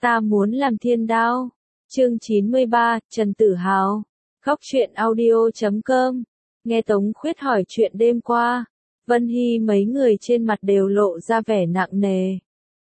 Ta muốn làm thiên đao. Chương 93, Trần Tử Hào. Góc truyện audio.com. Nghe Tống Khuyết hỏi chuyện đêm qua, Vân Hy mấy người trên mặt đều lộ ra vẻ nặng nề.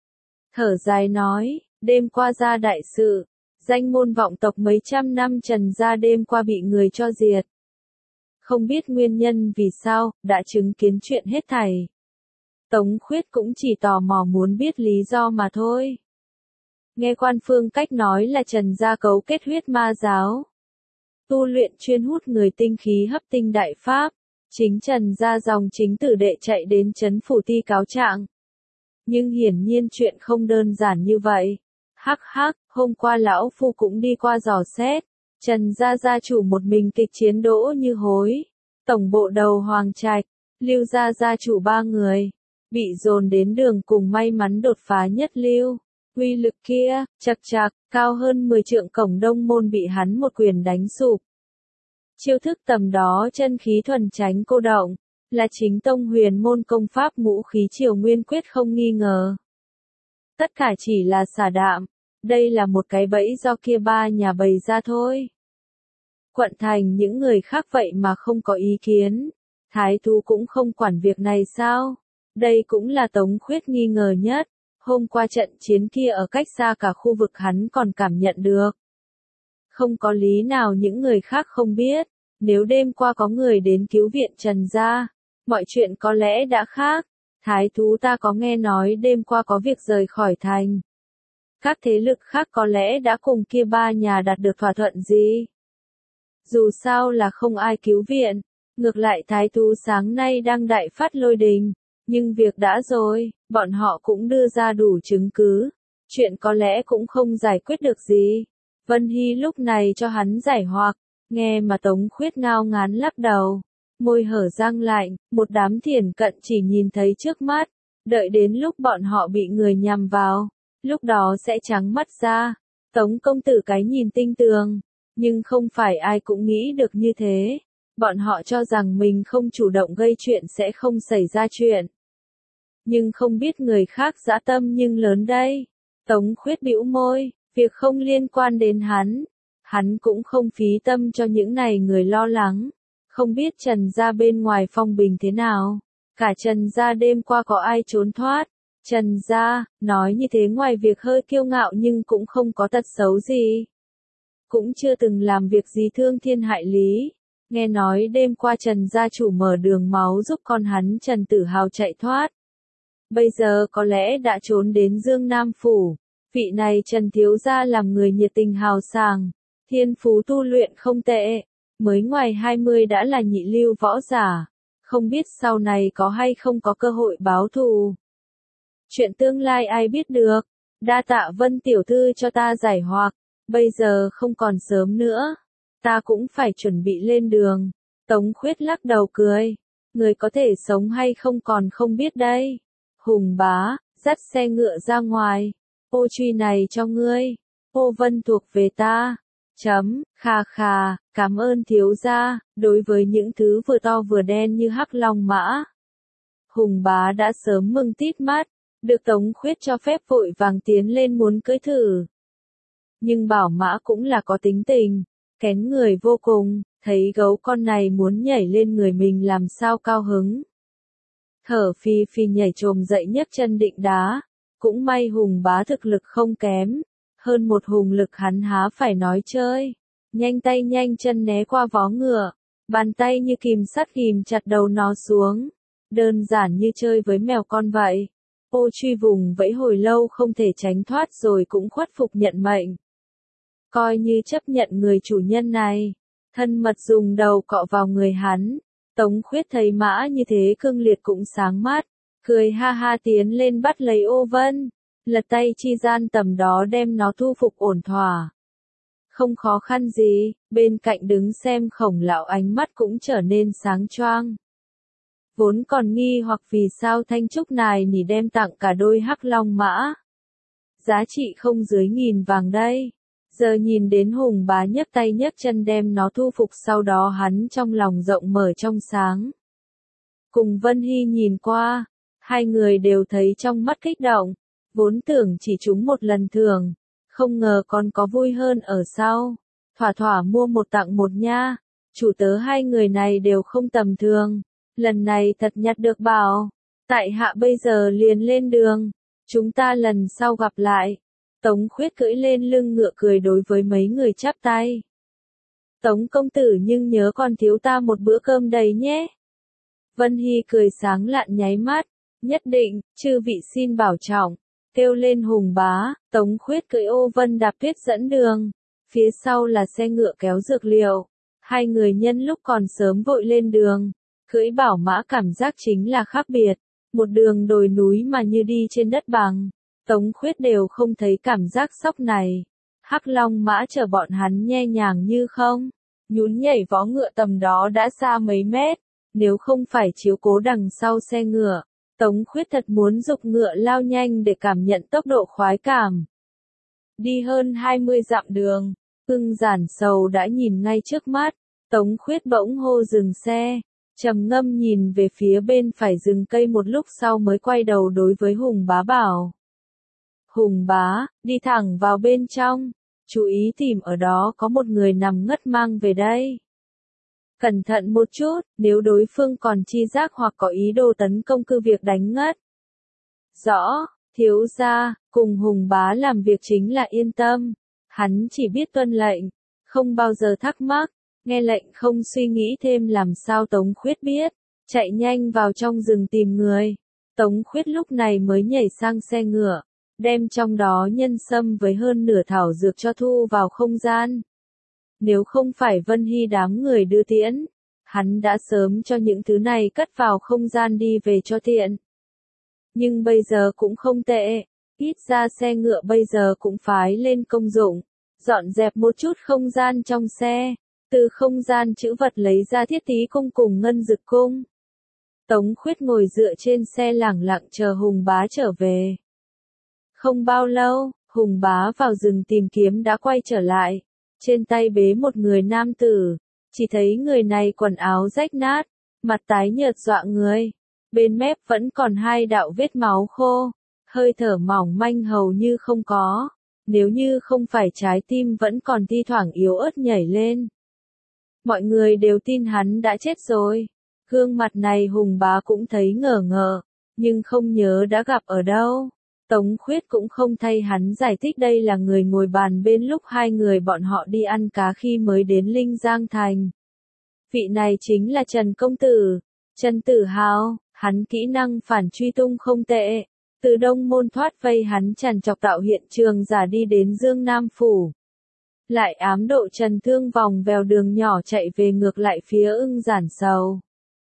Thở dài nói, đêm qua ra đại sự, danh môn vọng tộc mấy trăm năm Trần gia đêm qua bị người cho diệt. Không biết nguyên nhân vì sao, đã chứng kiến chuyện hết thảy. Tống Khuyết cũng chỉ tò mò muốn biết lý do mà thôi. Nghe Quan Phương Cách nói là Trần gia cấu kết huyết ma giáo, tu luyện chuyên hút người tinh khí hấp tinh đại pháp. Chính Trần gia dòng chính tử đệ chạy đến trấn phủ ti cáo trạng. Nhưng hiển nhiên chuyện không đơn giản như vậy. Hắc hắc, hôm qua lão phu cũng đi qua dò xét. Trần gia gia chủ một mình kịch chiến đỗ như hối. Tổng bộ đầu Hoàng Trạch, Lưu gia gia chủ 3 người, bị dồn đến đường cùng may mắn đột phá nhất lưu. Uy lực kia, chật chạc, cao hơn 10 trượng cổng Đông Môn bị hắn một quyền đánh sụp. Chiêu thức tầm đó chân khí thuần tránh cô động, là chính tông huyền môn công pháp ngũ khí triều nguyên quyết không nghi ngờ. Tất cả chỉ là xả đạm, đây là một cái bẫy do kia 3 nhà bày ra thôi. Quận thành những người khác vậy mà không có ý kiến, thái thú cũng không quản việc này sao? Đây cũng là Tống Khuyết nghi ngờ nhất. Hôm qua trận chiến kia ở cách xa cả khu vực hắn còn cảm nhận được. Không có lý nào những người khác không biết, nếu đêm qua có người đến cứu viện Trần gia, mọi chuyện có lẽ đã khác. Thái thú ta có nghe nói đêm qua có việc rời khỏi thành. Các thế lực khác có lẽ đã cùng kia 3 nhà đạt được thỏa thuận gì. Dù sao là không ai cứu viện, ngược lại thái thú sáng nay đang đại phát lôi đình. Nhưng việc đã rồi, bọn họ cũng đưa ra đủ chứng cứ. Chuyện có lẽ cũng không giải quyết được gì. Vân Hy lúc này cho hắn giải hoặc, nghe mà Tống Khuyết ngao ngán lắc đầu. Môi hở răng lạnh, một đám thiển cận chỉ nhìn thấy trước mắt. Đợi đến lúc bọn họ bị người nhằm vào, lúc đó sẽ trắng mắt ra. Tống công tử cái nhìn tinh tường, nhưng không phải ai cũng nghĩ được như thế. Bọn họ cho rằng mình không chủ động gây chuyện sẽ không xảy ra chuyện. Nhưng không biết người khác dã tâm nhưng lớn đây. Tống Khuyết bĩu môi, việc không liên quan đến hắn. Hắn cũng không phí tâm cho những này người lo lắng. Không biết Trần gia bên ngoài phong bình thế nào. Cả Trần gia đêm qua có ai trốn thoát. Trần gia, nói như thế ngoài việc hơi kiêu ngạo nhưng cũng không có tật xấu gì. Cũng chưa từng làm việc gì thương thiên hại lý. Nghe nói đêm qua Trần gia chủ mở đường máu giúp con hắn Trần Tử Hào chạy thoát. Bây giờ có lẽ đã trốn đến Dương Nam Phủ. Vị này Trần Thiếu Gia làm người nhiệt tình hào sảng, thiên phú tu luyện không tệ, mới ngoài 20 đã là nhị lưu võ giả, không biết sau này có hay không có cơ hội báo thù. Chuyện tương lai ai biết được, đa tạ Vân tiểu thư cho ta giải hoặc, bây giờ không còn sớm nữa, ta cũng phải chuẩn bị lên đường. Tống Khuyết lắc đầu cười, người có thể sống hay không còn không biết đây. Hùng bá, dắt xe ngựa ra ngoài. Ô truy này cho ngươi. Ô Vân thuộc về ta. Khà khà, cảm ơn thiếu gia, đối với những thứ vừa to vừa đen như hắc long mã. Hùng bá đã sớm mừng tít mắt, được Tống Khuyết cho phép vội vàng tiến lên muốn cưỡi thử. Nhưng bảo mã cũng là có tính tình, kén người vô cùng, thấy gấu con này muốn nhảy lên người mình làm sao cao hứng. Thở phì phì nhảy chồm dậy nhấc chân định đá, cũng may Hùng bá thực lực không kém, hơn một hùng lực hắn há phải nói chơi, nhanh tay nhanh chân né qua vó ngựa, bàn tay như kìm sắt ghìm chặt đầu nó xuống, đơn giản như chơi với mèo con vậy. Ô truy vùng vẫy hồi lâu không thể tránh thoát rồi cũng khuất phục nhận mệnh. Coi như chấp nhận người chủ nhân này, thân mật dùng đầu cọ vào người hắn. Tống Khuyết thấy mã như thế cương liệt cũng sáng mắt, cười ha ha tiến lên bắt lấy Ô Vân, lật tay chi gian tầm đó đem nó thu phục ổn thỏa. Không khó khăn gì, bên cạnh đứng xem Khổng lão ánh mắt cũng trở nên sáng choang. Vốn còn nghi hoặc vì sao Thanh Trúc Nài nỉ đem tặng cả đôi hắc long mã. Giá trị không dưới 1000 vàng đây. Giờ nhìn đến Hùng bá nhấc tay nhấc chân đem nó thu phục, sau đó hắn trong lòng rộng mở trong sáng. Cùng Vân Hy nhìn qua, hai người đều thấy trong mắt kích động, vốn tưởng chỉ trúng một lần thường, Không ngờ còn có vui hơn ở sau. Thỏa thỏa mua một tặng một nha. Chủ tớ hai người này đều không tầm thường. Lần này thật nhặt được bảo. Tại hạ bây giờ liền lên đường. Chúng ta lần sau gặp lại. Tống Khuyết cưỡi lên lưng ngựa cười đối với mấy người chắp tay. Tống công tử nhưng nhớ còn thiếu ta một bữa cơm đầy nhé. Vân Hy cười sáng lạn nháy mắt. Nhất định, chư vị xin bảo trọng. Kêu lên Hùng Bá, Tống Khuyết cưỡi ô vân đạp tuyết dẫn đường. Phía sau là xe ngựa kéo dược liệu. Hai người nhân lúc còn sớm vội lên đường. Cưỡi bảo mã cảm giác chính là khác biệt. Một đường đồi núi mà như đi trên đất bằng. Tống Khuyết đều không thấy cảm giác sóc này. Hắc Long mã chở bọn hắn nhe nhàng như không. Nhún nhảy vó ngựa tầm đó đã xa mấy mét. Nếu không phải chiếu cố đằng sau xe ngựa, Tống Khuyết thật muốn giục ngựa lao nhanh để cảm nhận tốc độ khoái cảm. Đi hơn 20 dặm đường, Ưng Giản Sầu đã nhìn ngay trước mắt. Tống Khuyết bỗng hô dừng xe, trầm ngâm nhìn về phía bên phải rừng cây một lúc sau mới quay đầu đối với Hùng Bá bảo. Hùng Bá, đi thẳng vào bên trong, chú ý tìm ở đó có một người nằm ngất mang về đây. Cẩn thận một chút, nếu đối phương còn chi giác hoặc có ý đồ tấn công cứ việc đánh ngất. Rõ, thiếu gia, cùng Hùng Bá làm việc chính là yên tâm. Hắn chỉ biết tuân lệnh, không bao giờ thắc mắc, nghe lệnh không suy nghĩ thêm làm sao Tống Khuyết biết, chạy nhanh vào trong rừng tìm người. Tống Khuyết lúc này mới nhảy sang xe ngựa, đem trong đó nhân sâm với hơn nửa thảo dược cho thu vào không gian. Nếu không phải Vân Hy đám người đưa tiễn, hắn đã sớm cho những thứ này cất vào không gian đi về cho tiện. Nhưng bây giờ cũng không tệ, ít ra xe ngựa bây giờ cũng phái lên công dụng, dọn dẹp một chút không gian trong xe, từ không gian trữ vật lấy ra thiết tí cung cùng ngân dực cung. Tống Khuyết ngồi dựa trên xe lẳng lặng chờ Hùng Bá trở về. Không bao lâu, Hùng Bá vào rừng tìm kiếm đã quay trở lại. Trên tay bế một người nam tử, chỉ thấy người này quần áo rách nát, mặt tái nhợt dọa người. Bên mép vẫn còn hai đạo vết máu khô, hơi thở mỏng manh hầu như không có, nếu như không phải trái tim vẫn còn thi thoảng yếu ớt nhảy lên. Mọi người đều tin hắn đã chết rồi. Gương mặt này Hùng Bá cũng thấy ngờ ngợ, nhưng không nhớ đã gặp ở đâu. Tống Khuyết cũng không thay hắn giải thích đây là người ngồi bàn bên lúc hai người bọn họ đi ăn cá khi mới đến Linh Giang Thành. Vị này chính là Trần Công Tử, Trần Tử Hào, hắn kỹ năng phản truy tung không tệ. Từ Đông Môn thoát vây hắn tràn trọc tạo hiện trường giả đi đến Dương Nam Phủ. Lại ám độ Trần Thương vòng vèo đường nhỏ chạy về ngược lại phía Ưng Giản Sầu.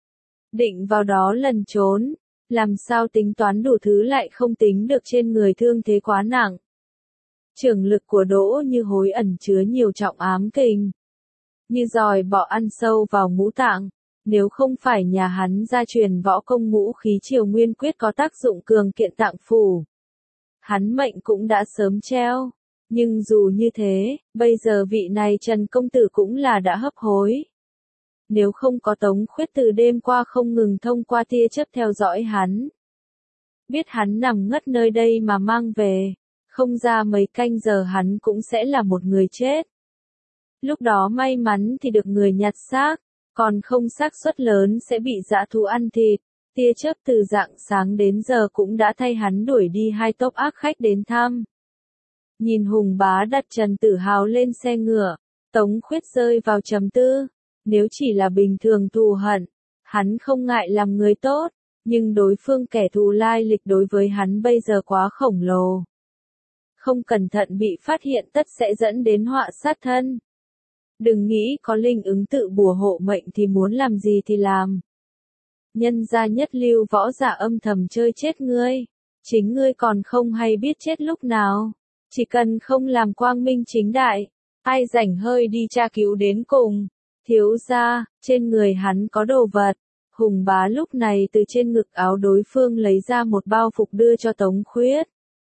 Định vào đó lần trốn. Làm sao tính toán đủ thứ lại không tính được trên người thương thế quá nặng. Trưởng lực của Đỗ Như Hối ẩn chứa nhiều trọng ám kình. Như giòi bọ ăn sâu vào ngũ tạng. Nếu không phải nhà hắn gia truyền võ công ngũ khí triều nguyên quyết có tác dụng cường kiện tạng phủ. Hắn mệnh cũng đã sớm treo. Nhưng dù như thế, bây giờ vị này Trần Công Tử cũng là đã hấp hối. Nếu không có Tống Khuyết từ đêm qua không ngừng thông qua tia chớp theo dõi hắn. Biết hắn nằm ngất nơi đây mà mang về, không ra mấy canh giờ hắn cũng sẽ là một người chết. Lúc đó may mắn thì được người nhặt xác, còn không xác suất lớn sẽ bị dã thú ăn thịt. Tia chớp từ rạng sáng đến giờ cũng đã thay hắn đuổi đi hai tốp ác khách đến thăm. Nhìn Hùng Bá đặt Trần Tử Hào lên xe ngựa, Tống Khuyết rơi vào trầm tư. Nếu chỉ là bình thường thù hận, hắn không ngại làm người tốt, nhưng đối phương kẻ thù lai lịch đối với hắn bây giờ quá khổng lồ. Không cẩn thận bị phát hiện tất sẽ dẫn đến họa sát thân. Đừng nghĩ có linh ứng tự bùa hộ mệnh thì muốn làm gì thì làm. Nhân gia nhất lưu võ giả âm thầm chơi chết ngươi, chính ngươi còn không hay biết chết lúc nào. Chỉ cần không làm quang minh chính đại, ai rảnh hơi đi tra cứu đến cùng. Thiếu gia, trên người hắn có đồ vật. Hùng Bá lúc này từ trên ngực áo đối phương lấy ra một bao phục đưa cho Tống Khuyết.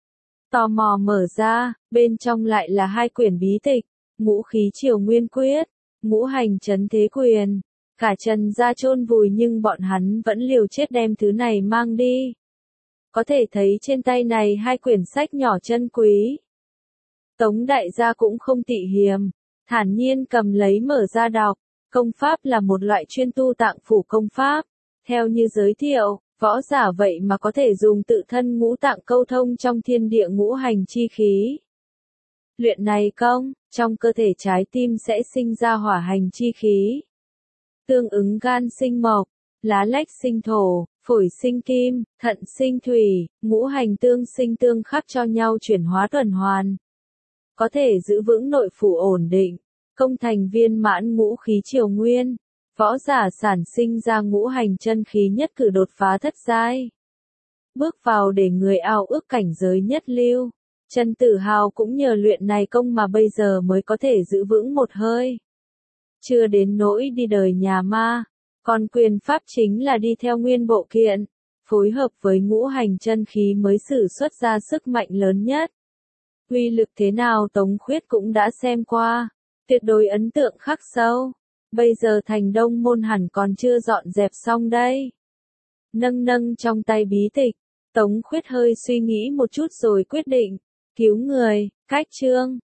Tò mò mở ra, bên trong lại là hai quyển bí tịch, ngũ khí triều nguyên quyết, ngũ hành trấn thế quyền. Cả Trần gia chôn vùi nhưng bọn hắn vẫn liều chết đem thứ này mang đi. Có thể thấy trên tay này hai quyển sách nhỏ chân quý. Tống đại gia cũng không tị hiềm, thản nhiên cầm lấy mở ra đọc. Công pháp là một loại chuyên tu tạng phủ công pháp. Theo như giới thiệu, võ giả vậy mà có thể dùng tự thân ngũ tạng câu thông trong thiên địa ngũ hành chi khí. Luyện này công, trong cơ thể trái tim sẽ sinh ra hỏa hành chi khí. Tương ứng gan sinh mộc, lá lách sinh thổ, phổi sinh kim, thận sinh thủy, ngũ hành tương sinh tương khắc cho nhau chuyển hóa tuần hoàn. Có thể giữ vững nội phủ ổn định, công thành viên mãn ngũ khí triều nguyên. Võ giả sản sinh ra ngũ hành chân khí nhất cử đột phá thất giai. Bước vào để người ao ước cảnh giới nhất lưu. Trần Tử Hào cũng nhờ luyện này công mà bây giờ mới có thể giữ vững một hơi. Chưa đến nỗi đi đời nhà ma, còn quyền pháp chính là đi theo nguyên bộ kiện, phối hợp với ngũ hành chân khí mới sử xuất ra sức mạnh lớn nhất. Uy lực thế nào Tống Khuyết cũng đã xem qua, tuyệt đối ấn tượng khắc sâu. Bây giờ thành Đông Môn hẳn còn chưa dọn dẹp xong đây. Nâng trong tay bí tịch, Tống Khuyết hơi suy nghĩ một chút rồi quyết định, cứu người, cách chương.